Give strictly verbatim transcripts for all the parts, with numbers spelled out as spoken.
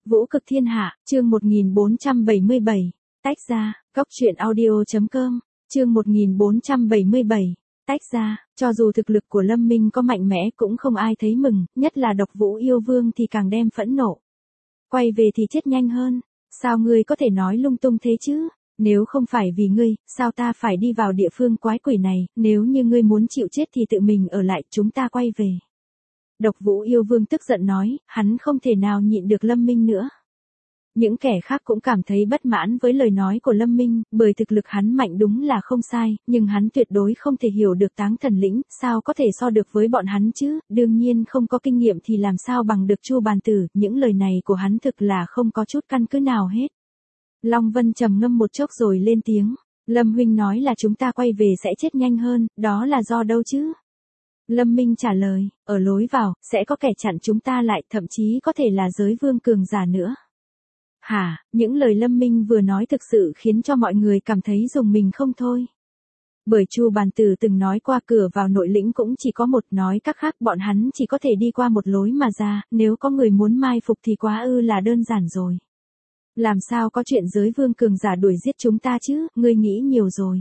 Vũ cực thiên hạ, chương một nghìn bốn trăm bảy mươi bảy, tách ra, góc truyện audio chấm com, chương một nghìn bốn trăm bảy mươi bảy, tách ra, cho dù thực lực của Lâm Minh có mạnh mẽ cũng không ai thấy mừng, nhất là Độc Vũ Yêu Vương thì càng đem phẫn nộ. Quay về thì chết nhanh hơn, sao ngươi có thể nói lung tung thế chứ? Nếu không phải vì ngươi, sao ta phải đi vào địa phương quái quỷ này, nếu như ngươi muốn chịu chết thì tự mình ở lại, chúng ta quay về. Độc Vũ Yêu Vương tức giận nói, hắn không thể nào nhịn được Lâm Minh nữa. Những kẻ khác cũng cảm thấy bất mãn với lời nói của Lâm Minh, bởi thực lực hắn mạnh đúng là không sai, nhưng hắn tuyệt đối không thể hiểu được Táng Thần Lĩnh, sao có thể so được với bọn hắn chứ, đương nhiên không có kinh nghiệm thì làm sao bằng được Chu Bàn Tử, những lời này của hắn thực là không có chút căn cứ nào hết. Long Vân trầm ngâm một chốc rồi lên tiếng, Lâm huynh nói là chúng ta quay về sẽ chết nhanh hơn, đó là do đâu chứ? Lâm Minh trả lời, ở lối vào, sẽ có kẻ chặn chúng ta lại, thậm chí có thể là giới vương cường giả nữa. Hả, những lời Lâm Minh vừa nói thực sự khiến cho mọi người cảm thấy rùng mình không thôi. Bởi Chu Bàn Tử từng nói qua cửa vào nội lĩnh cũng chỉ có một, nói các khác bọn hắn chỉ có thể đi qua một lối mà ra, nếu có người muốn mai phục thì quá ư là đơn giản rồi. Làm sao có chuyện giới vương cường giả đuổi giết chúng ta chứ, ngươi nghĩ nhiều rồi.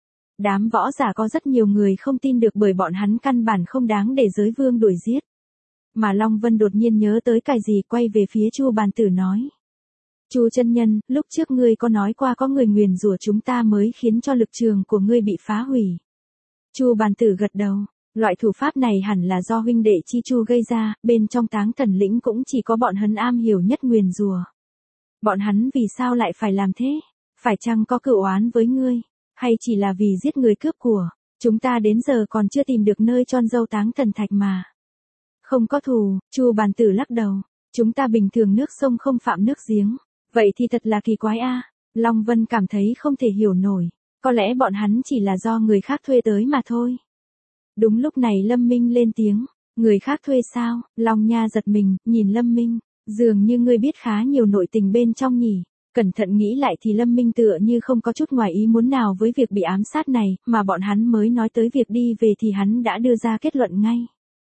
Đám võ giả có rất nhiều người không tin được bởi bọn hắn căn bản không đáng để giới vương đuổi giết. Mà Long Vân đột nhiên nhớ tới cái gì quay về phía Chu Bàn Tử nói. Chu chân nhân, lúc trước ngươi có nói qua có người nguyền rủa chúng ta mới khiến cho lực trường của ngươi bị phá hủy. Chu Bàn Tử gật đầu, loại thủ pháp này hẳn là do huynh đệ Chi Chu gây ra, bên trong Táng Thần Lĩnh cũng chỉ có bọn hắn am hiểu nhất nguyền rủa. Bọn hắn vì sao lại phải làm thế? Phải chăng có cựu oán với ngươi? Hay chỉ là vì giết người cướp của? Chúng ta đến giờ còn chưa tìm được nơi chôn dâu Táng Thần Thạch mà. Không có thù, Chu Bàn Tử lắc đầu. Chúng ta bình thường nước sông không phạm nước giếng. Vậy thì thật là kỳ quái a. Long Vân cảm thấy không thể hiểu nổi. Có lẽ bọn hắn chỉ là do người khác thuê tới mà thôi. Đúng lúc này Lâm Minh lên tiếng. Người khác thuê sao? Long Nha giật mình, nhìn Lâm Minh. Dường như ngươi biết khá nhiều nội tình bên trong nhỉ. Cẩn thận nghĩ lại thì Lâm Minh tựa như không có chút ngoài ý muốn nào với việc bị ám sát này, mà bọn hắn mới nói tới việc đi về thì hắn đã đưa ra kết luận ngay.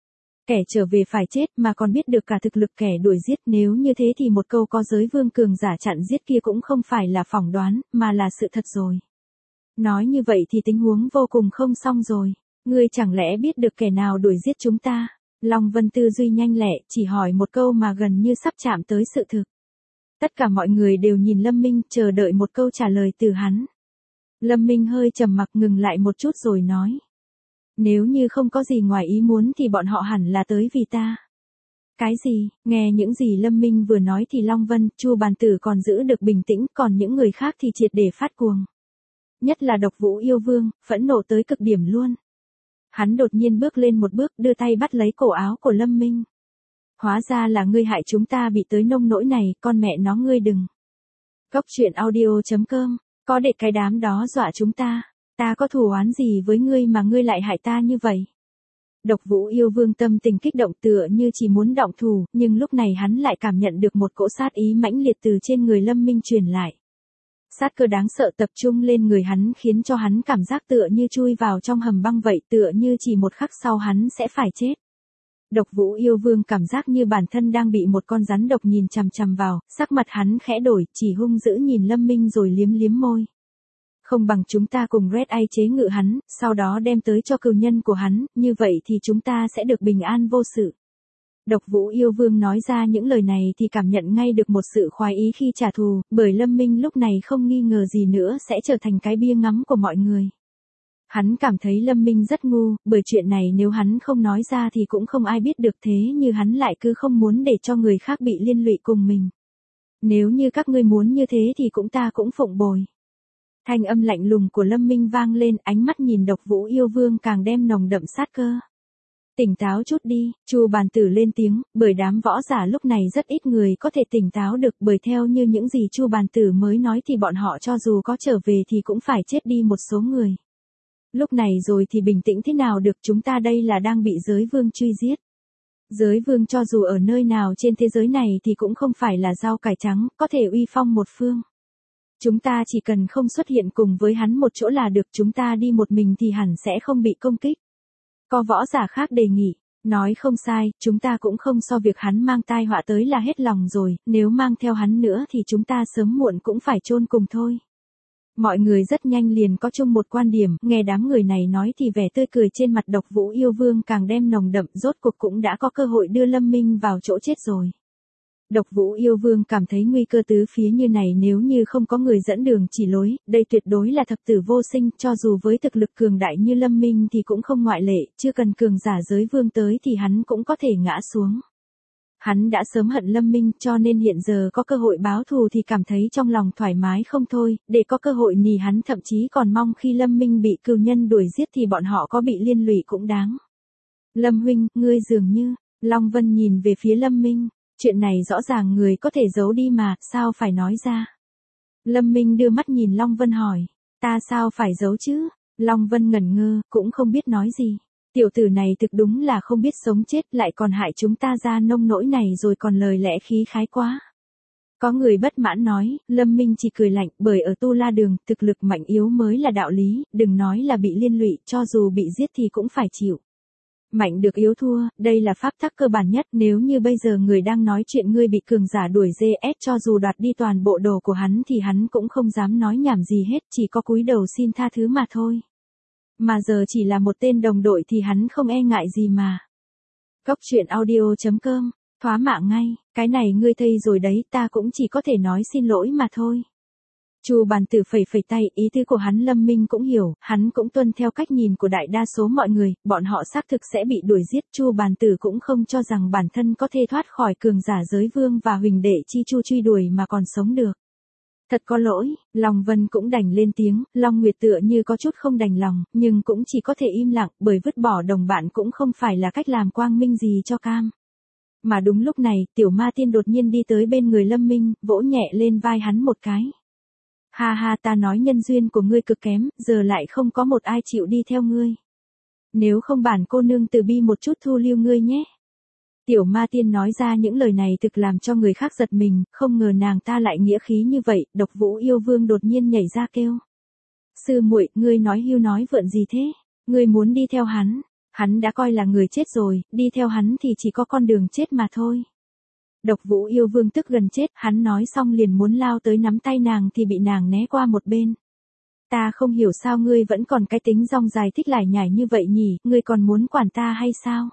Kẻ trở về phải chết mà còn biết được cả thực lực kẻ đuổi giết, nếu như thế thì một câu có giới vương cường giả chặn giết kia cũng không phải là phỏng đoán, mà là sự thật rồi. Nói như vậy thì tình huống vô cùng không xong rồi. Ngươi chẳng lẽ biết được kẻ nào đuổi giết chúng ta? Long Vân tư duy nhanh lẹ, chỉ hỏi một câu mà gần như sắp chạm tới sự thực. Tất cả mọi người đều nhìn Lâm Minh, chờ đợi một câu trả lời từ hắn. Lâm Minh hơi trầm mặc ngừng lại một chút rồi nói. Nếu như không có gì ngoài ý muốn thì bọn họ hẳn là tới vì ta. Cái gì? Nghe những gì Lâm Minh vừa nói thì Long Vân, Chu Bàn Tử còn giữ được bình tĩnh, còn những người khác thì triệt để phát cuồng. Nhất là Độc Vũ Yêu Vương, phẫn nộ tới cực điểm luôn. Hắn đột nhiên bước lên một bước, đưa tay bắt lấy cổ áo của Lâm Minh. Hóa ra là ngươi hại chúng ta bị tới nông nỗi này, con mẹ nó ngươi đừng. Góc truyện audio chấm com, có để cái đám đó dọa chúng ta. Ta có thù oán gì với ngươi mà ngươi lại hại ta như vậy? Độc Vũ Yêu Vương tâm tình kích động tựa như chỉ muốn động thủ, nhưng lúc này hắn lại cảm nhận được một cỗ sát ý mãnh liệt từ trên người Lâm Minh truyền lại. Sát cơ đáng sợ tập trung lên người hắn khiến cho hắn cảm giác tựa như chui vào trong hầm băng vậy, tựa như chỉ một khắc sau hắn sẽ phải chết. Độc Vũ Yêu Vương cảm giác như bản thân đang bị một con rắn độc nhìn chằm chằm vào, sắc mặt hắn khẽ đổi, chỉ hung dữ nhìn Lâm Minh rồi liếm liếm môi. Không bằng chúng ta cùng Red Eye chế ngự hắn, sau đó đem tới cho cừu nhân của hắn, như vậy thì chúng ta sẽ được bình an vô sự. Độc Vũ Yêu Vương nói ra những lời này thì cảm nhận ngay được một sự khoái ý khi trả thù, bởi Lâm Minh lúc này không nghi ngờ gì nữa sẽ trở thành cái bia ngắm của mọi người. Hắn cảm thấy Lâm Minh rất ngu, bởi chuyện này nếu hắn không nói ra thì cũng không ai biết được, thế như hắn lại cứ không muốn để cho người khác bị liên lụy cùng mình. Nếu như các ngươi muốn như thế thì cũng ta cũng phụng bồi. Thanh âm lạnh lùng của Lâm Minh vang lên, ánh mắt nhìn Độc Vũ Yêu Vương càng đem nồng đậm sát cơ. Tỉnh táo chút đi, Chu Bàn Tử lên tiếng, bởi đám võ giả lúc này rất ít người có thể tỉnh táo được, bởi theo như những gì Chu Bàn Tử mới nói thì bọn họ cho dù có trở về thì cũng phải chết đi một số người. Lúc này rồi thì bình tĩnh thế nào được, chúng ta đây là đang bị giới vương truy giết. Giới vương cho dù ở nơi nào trên thế giới này thì cũng không phải là rau cải trắng, có thể uy phong một phương. Chúng ta chỉ cần không xuất hiện cùng với hắn một chỗ là được, chúng ta đi một mình thì hẳn sẽ không bị công kích. Có võ giả khác đề nghị, Nói không sai, chúng ta cũng không so việc hắn mang tai họa tới là hết lòng rồi, nếu mang theo hắn nữa thì chúng ta sớm muộn cũng phải chôn cùng thôi. Mọi người rất nhanh liền có chung một quan điểm, nghe đám người này nói thì vẻ tươi cười trên mặt Độc Vũ Yêu Vương càng đem nồng đậm, rốt cuộc cũng đã có cơ hội đưa Lâm Minh vào chỗ chết rồi. Độc Vũ Yêu Vương cảm thấy nguy cơ tứ phía như này nếu như không có người dẫn đường chỉ lối, đây tuyệt đối là thập tử vô sinh, cho dù với thực lực cường đại như Lâm Minh thì cũng không ngoại lệ, chưa cần cường giả giới vương tới thì hắn cũng có thể ngã xuống. Hắn đã sớm hận Lâm Minh cho nên hiện giờ có cơ hội báo thù thì cảm thấy trong lòng thoải mái không thôi, để có cơ hội nì hắn thậm chí còn mong khi Lâm Minh bị cừu nhân đuổi giết thì bọn họ có bị liên lụy cũng đáng. Lâm huynh, ngươi dường như, Long Vân nhìn về phía Lâm Minh, chuyện này rõ ràng người có thể giấu đi mà, sao phải nói ra. Lâm Minh đưa mắt nhìn Long Vân hỏi, ta sao phải giấu chứ, Long Vân ngẩn ngơ, cũng không biết nói gì. Tiểu tử này thực đúng là không biết sống chết lại còn hại chúng ta ra nông nỗi này rồi còn lời lẽ khí khái quá. Có người bất mãn nói, Lâm Minh chỉ cười lạnh bởi ở Tu La Đường, thực lực mạnh yếu mới là đạo lý, đừng nói là bị liên lụy, cho dù bị giết thì cũng phải chịu. Mạnh được yếu thua, đây là pháp tắc cơ bản nhất, nếu như bây giờ người đang nói chuyện ngươi bị cường giả đuổi giê ét cho dù đoạt đi toàn bộ đồ của hắn thì hắn cũng không dám nói nhảm gì hết, chỉ có cúi đầu xin tha thứ mà thôi. Mà giờ chỉ là một tên đồng đội thì hắn không e ngại gì mà. Cốc truyện audio chấm com, thoá mạ ngay, cái này ngươi thấy rồi đấy, ta cũng chỉ có thể nói xin lỗi mà thôi. Chu Bàn Tử phẩy phẩy tay, ý tứ của hắn Lâm Minh cũng hiểu, hắn cũng tuân theo cách nhìn của đại đa số mọi người, bọn họ xác thực sẽ bị đuổi giết, Chu Bàn Tử cũng không cho rằng bản thân có thể thoát khỏi cường giả giới vương và huỳnh đệ chi Chu truy đuổi mà còn sống được. Thật có lỗi, Long Vân cũng đành lên tiếng, Long Nguyệt tựa như có chút không đành lòng, nhưng cũng chỉ có thể im lặng, bởi vứt bỏ đồng bạn cũng không phải là cách làm quang minh gì cho cam. Mà đúng lúc này, Tiểu Ma Tiên đột nhiên đi tới bên người Lâm Minh, vỗ nhẹ lên vai hắn một cái. Ha ha, ta nói nhân duyên của ngươi cực kém, giờ lại không có một ai chịu đi theo ngươi. Nếu không bản cô nương từ bi một chút thu lưu ngươi nhé. Tiểu Ma Tiên nói ra những lời này thực làm cho người khác giật mình, không ngờ nàng ta lại nghĩa khí như vậy, Độc Vũ Yêu Vương đột nhiên nhảy ra kêu. Sư muội, ngươi nói hưu nói vượn gì thế? Ngươi muốn đi theo hắn, hắn đã coi là người chết rồi, đi theo hắn thì chỉ có con đường chết mà thôi. Độc Vũ Yêu Vương tức gần chết, hắn nói xong liền muốn lao tới nắm tay nàng thì bị nàng né qua một bên. Ta không hiểu sao ngươi vẫn còn cái tính rong dài thích lải nhải như vậy nhỉ, ngươi còn muốn quản ta hay sao?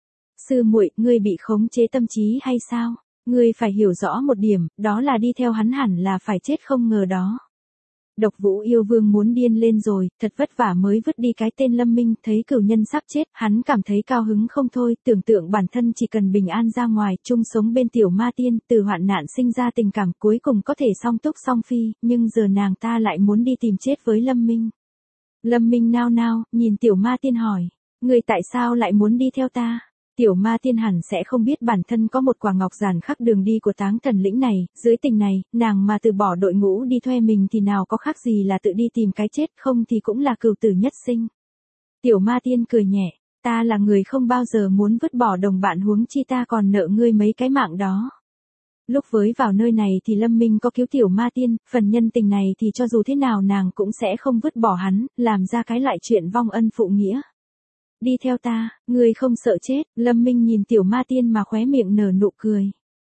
Sư muội, ngươi bị khống chế tâm trí hay sao? Ngươi phải hiểu rõ một điểm, đó là đi theo hắn hẳn là phải chết không ngờ đó. Độc Vũ Yêu Vương muốn điên lên rồi, thật vất vả mới vứt đi cái tên Lâm Minh, thấy cửu nhân sắp chết, hắn cảm thấy cao hứng không thôi, tưởng tượng bản thân chỉ cần bình an ra ngoài, chung sống bên Tiểu Ma Tiên, từ hoạn nạn sinh ra tình cảm cuối cùng có thể song túc song phi, nhưng giờ nàng ta lại muốn đi tìm chết với Lâm Minh. Lâm Minh nao nao, nhìn Tiểu Ma Tiên hỏi, ngươi tại sao lại muốn đi theo ta? Tiểu Ma Tiên hẳn sẽ không biết bản thân có một quả ngọc giản khắc đường đi của Táng Thần Lĩnh này, dưới tình này, nàng mà từ bỏ đội ngũ đi thuê mình thì nào có khác gì là tự đi tìm cái chết, không thì cũng là cừu tử nhất sinh. Tiểu Ma Tiên cười nhẹ, ta là người không bao giờ muốn vứt bỏ đồng bạn huống chi ta còn nợ ngươi mấy cái mạng đó. Lúc với vào nơi này thì Lâm Minh có cứu Tiểu Ma Tiên, phần nhân tình này thì cho dù thế nào nàng cũng sẽ không vứt bỏ hắn, làm ra cái loại chuyện vong ân phụ nghĩa. Đi theo ta, ngươi không sợ chết, Lâm Minh nhìn Tiểu Ma Tiên mà khóe miệng nở nụ cười.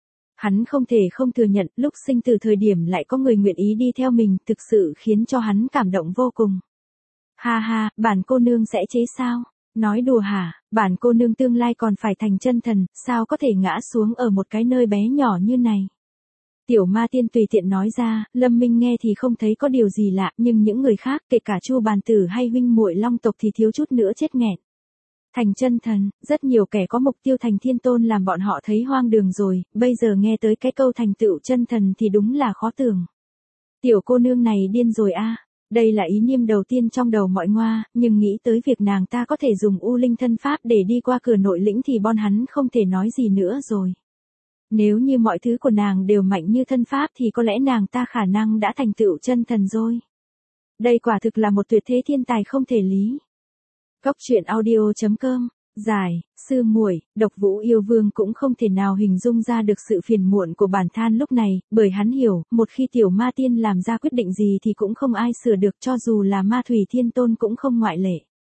Hắn không thể không thừa nhận, lúc sinh từ thời điểm lại có người nguyện ý đi theo mình, thực sự khiến cho hắn cảm động vô cùng. Ha ha, bản cô nương sẽ chế sao? Nói đùa hả, bản cô nương tương lai còn phải thành chân thần, sao có thể ngã xuống ở một cái nơi bé nhỏ như này? Tiểu Ma Tiên tùy tiện nói ra, Lâm Minh nghe thì không thấy có điều gì lạ, nhưng những người khác, kể cả Chu Bàn Tử hay huynh muội Long tộc thì thiếu chút nữa chết nghẹn. Thành chân thần, rất nhiều kẻ có mục tiêu thành thiên tôn làm bọn họ thấy hoang đường rồi, bây giờ nghe tới cái câu thành tựu chân thần thì đúng là khó tưởng. Tiểu cô nương này điên rồi a, đây là ý niệm đầu tiên trong đầu mọi ngoa, nhưng nghĩ tới việc nàng ta có thể dùng U Linh thân pháp để đi qua cửa nội lĩnh thì bọn hắn không thể nói gì nữa rồi. Nếu như mọi thứ của nàng đều mạnh như thân pháp thì có lẽ nàng ta khả năng đã thành tựu chân thần rồi. Đây quả thực là một tuyệt thế thiên tài không thể lý. Cốc truyện audio chấm com, giải, sư muội, Độc Vũ Yêu Vương cũng không thể nào hình dung ra được sự phiền muộn của bản than lúc này, bởi hắn hiểu, một khi Tiểu Ma Tiên làm ra quyết định gì thì cũng không ai sửa được cho dù là Ma Thủy Thiên Tôn cũng không ngoại lệ.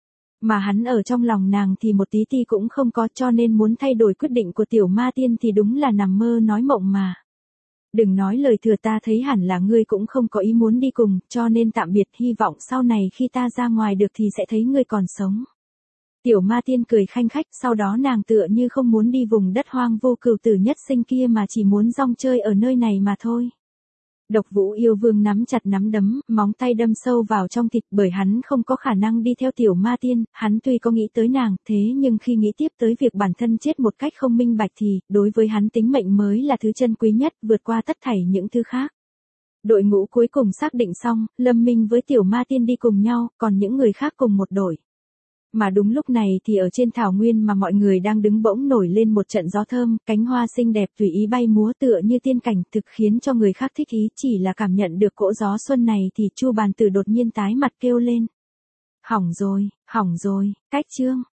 Mà hắn ở trong lòng nàng thì một tí ti cũng không có, cho nên muốn thay đổi quyết định của tiểu ma tiên thì đúng là nằm mơ nói mộng mà. Đừng nói lời thừa, ta thấy hẳn là ngươi cũng không có ý muốn đi cùng, cho nên tạm biệt, hy vọng sau này khi ta ra ngoài được thì sẽ thấy ngươi còn sống. Tiểu ma tiên cười khanh khách, sau đó nàng tựa như không muốn đi vùng đất hoang vô cửu tử nhất sinh kia mà chỉ muốn rong chơi ở nơi này mà thôi. Độc Vũ Yêu Vương nắm chặt nắm đấm, móng tay đâm sâu vào trong thịt, bởi hắn không có khả năng đi theo tiểu ma tiên, hắn tuy có nghĩ tới nàng, thế nhưng khi nghĩ tiếp tới việc bản thân chết một cách không minh bạch thì, đối với hắn tính mệnh mới là thứ chân quý nhất, vượt qua tất thảy những thứ khác. Đội ngũ cuối cùng xác định xong, Lâm Minh với tiểu ma tiên đi cùng nhau, còn những người khác cùng một đội. Mà đúng lúc này thì ở trên thảo nguyên mà mọi người đang đứng bỗng nổi lên một trận gió thơm, cánh hoa xinh đẹp tùy ý bay múa tựa như tiên cảnh, thực khiến cho người khác thích ý. Chỉ là cảm nhận được cỗ gió xuân này thì Chu Bàn Tử đột nhiên tái mặt kêu lên. Hỏng rồi, hỏng rồi, cách chương.